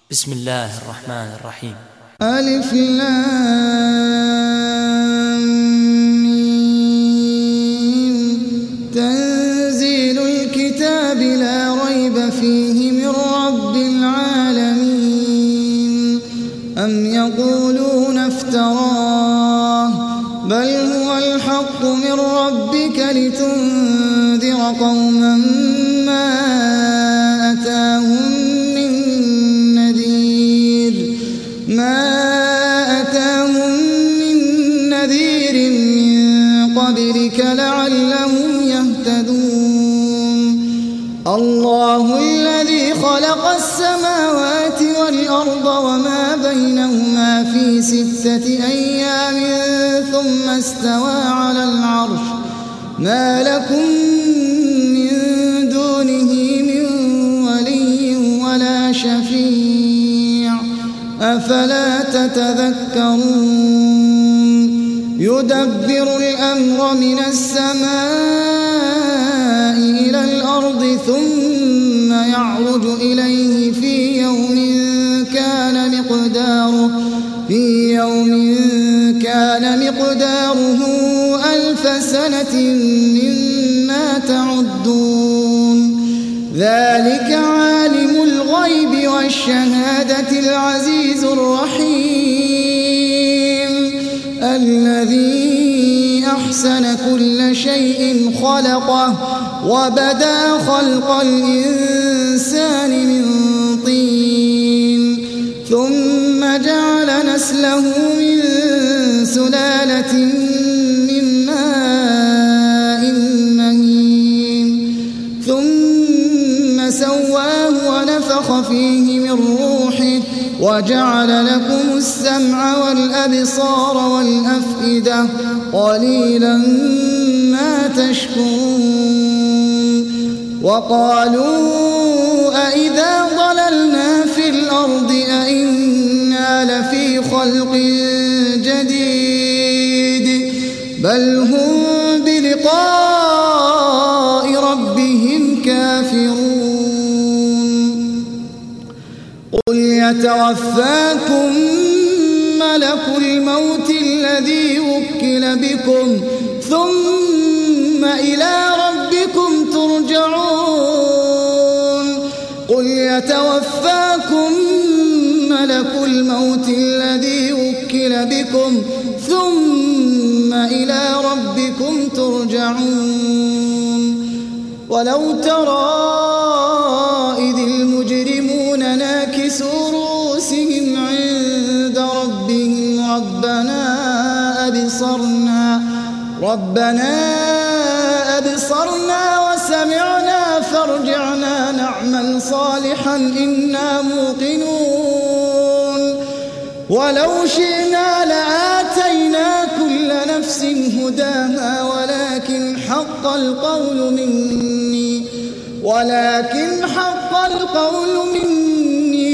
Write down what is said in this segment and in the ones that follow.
بسم الله الرحمن الرحيم. ألف لام ميم. تنزيل الكتاب لا ريب فيه من رب العالمين. أم يقولون افتراه بل هو الحق من ربك لتنذر قوما ما أتاهم من نذير من قبلك لعلهم يهتدون. الله الذي خلق السماوات والأرض وما بينهما في 6 أيام ثم استوى على العرش. ما لكم من دونه من ولي ولا شفيع أفلا تتذكرون. يدبر الأمر من السماء إلى الأرض ثم يعرج إليه في يوم كان مقداره 1000 سنة مما تعدون. ذلك عالم الغيب والشهادة العزيز الرحيم الذي أحسن كل شيء خلقه وبدأ خلق الإنسان من طين ثم جعل نسله من سلالة من ماء مهين ثم سواه ونفخ فيه من روحه وجعل لكم السمع والأبصار والأفئدة قليلا ما تشكرون. وقالوا أإذا ضللنا في الأرض أإنا لفي خلق جديد بل هم بلقاء ربهم كافرون. قل يتوفاكم ملك الموت الذي وكل بكم ثم إلى ربكم ترجعون. قل يتوفاكم ملك الموت الذي وكل بكم ثم إلى ربكم ترجعون. ولو ترى إذ المجرمون ناكسوا رؤوسهم عند ربهم ربنا أبصرنا وسمعنا فارجعنا نعمل صالحا إنا موقنون. ولو شئنا لآتينا كل نفس هداها ولكن حق القول مني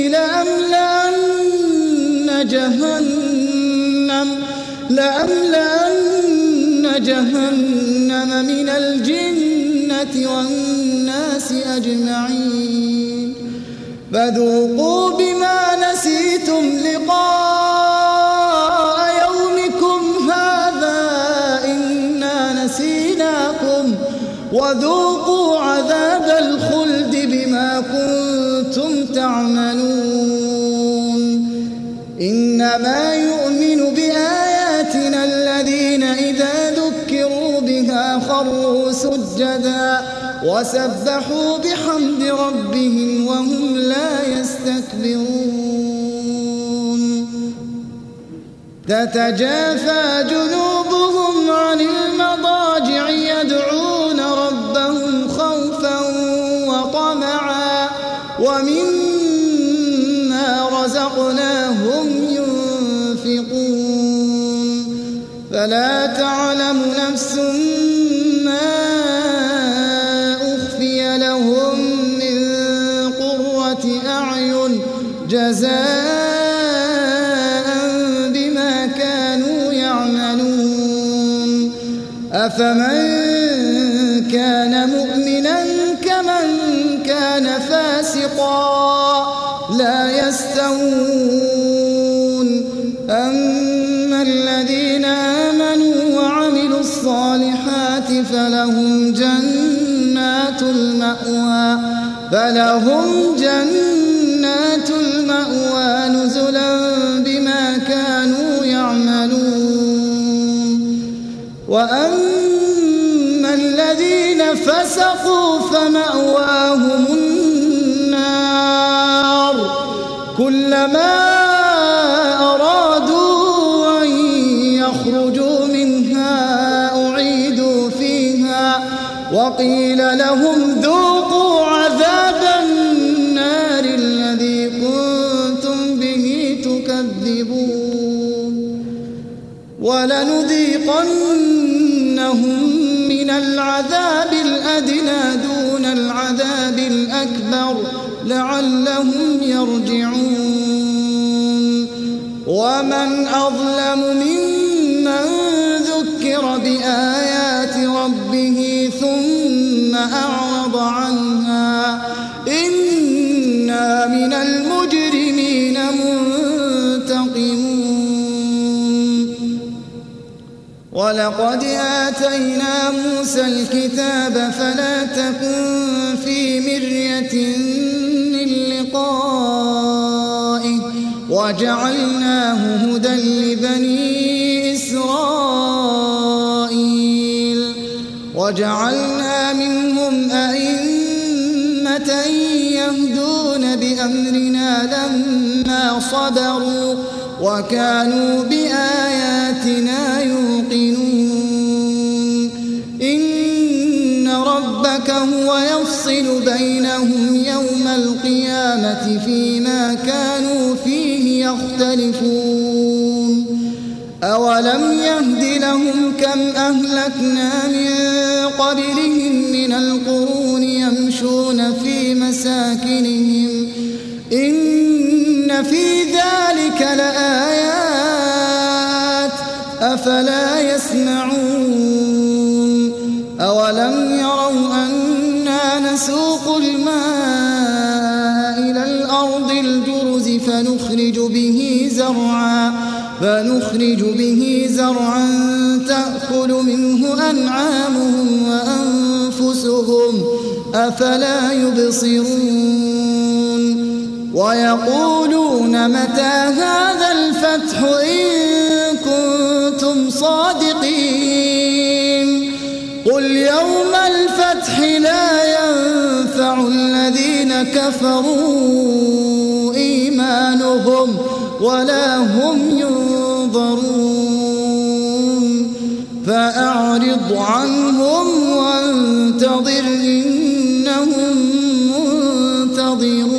لأملأن جهنم من الجنة والناس أجمعين. فذوقوا بما نسيتم لقاء يومكم هذا إنا نسيناكم وذوقوا عذاب الخلد بما كنتم تعملون. إنما يؤمن بآياتنا الذين إذا ذكروا بها خروا سجدا وسبحوا بحمد ربهم وهم لا يستكبرون. تتجافى جنوبهم عن المضاجع يدعون ربهم خوفا وطمعا ومما رزقناهم ينفقون. فلا تعلم نفس ما أخفي لهم من قرة أعين جزاء بما كانوا يعملون. أفمن كان مؤمنا كمن كان فاسقا لا يستوون. يستوون أما الذين آمنوا وعملوا الصالحات فلهم جنات المأوى نزلا بما كانوا يعملون وأما الذين فسقوا فمأواهم النار كلما أرادوا أن يخرجوا منها أعيدوا فيها وقيل لهم ذوقوا عذاب النار الذي كنتم به تكذبون ولنذيقنهم من العذاب الأدنى دون العذاب الأكبر لعلهم يرجعون ومن أظلم ممن ذكر بآيات ربه ثم أعرض عنها إنا من المجرمين منتقمون ولقد آتينا موسى الكتاب فلا تكن في مرية من لقائه وجعلناه هدى لبني إسرائيل وجعلنا منهم أئمة يهدون بأمرنا لما صبروا وكانوا بآياتنا يوقنون إن ربك هو يفصل بينهم يوم القيامة فيما كانوا فيه يختلفون أولم يهد لهم كم أهلكنا من قبلهم من القرون يمشون في مساكنهم إن في ذلك لآيات أفلا يسمعون أولم يروا أنا نسوق الماء إلى الأرض الجرز فنخرج به زرعا تأكل منه أنعامهم وأنفسهم أفلا يبصرون ويقولون متى هذا الفتح إن كنتم صادقين قل يوم الفتح لا ينفع الذين كفروا إيمانهم ولا هم ينظرون فأعرض عنهم وانتظر إنهم منتظرون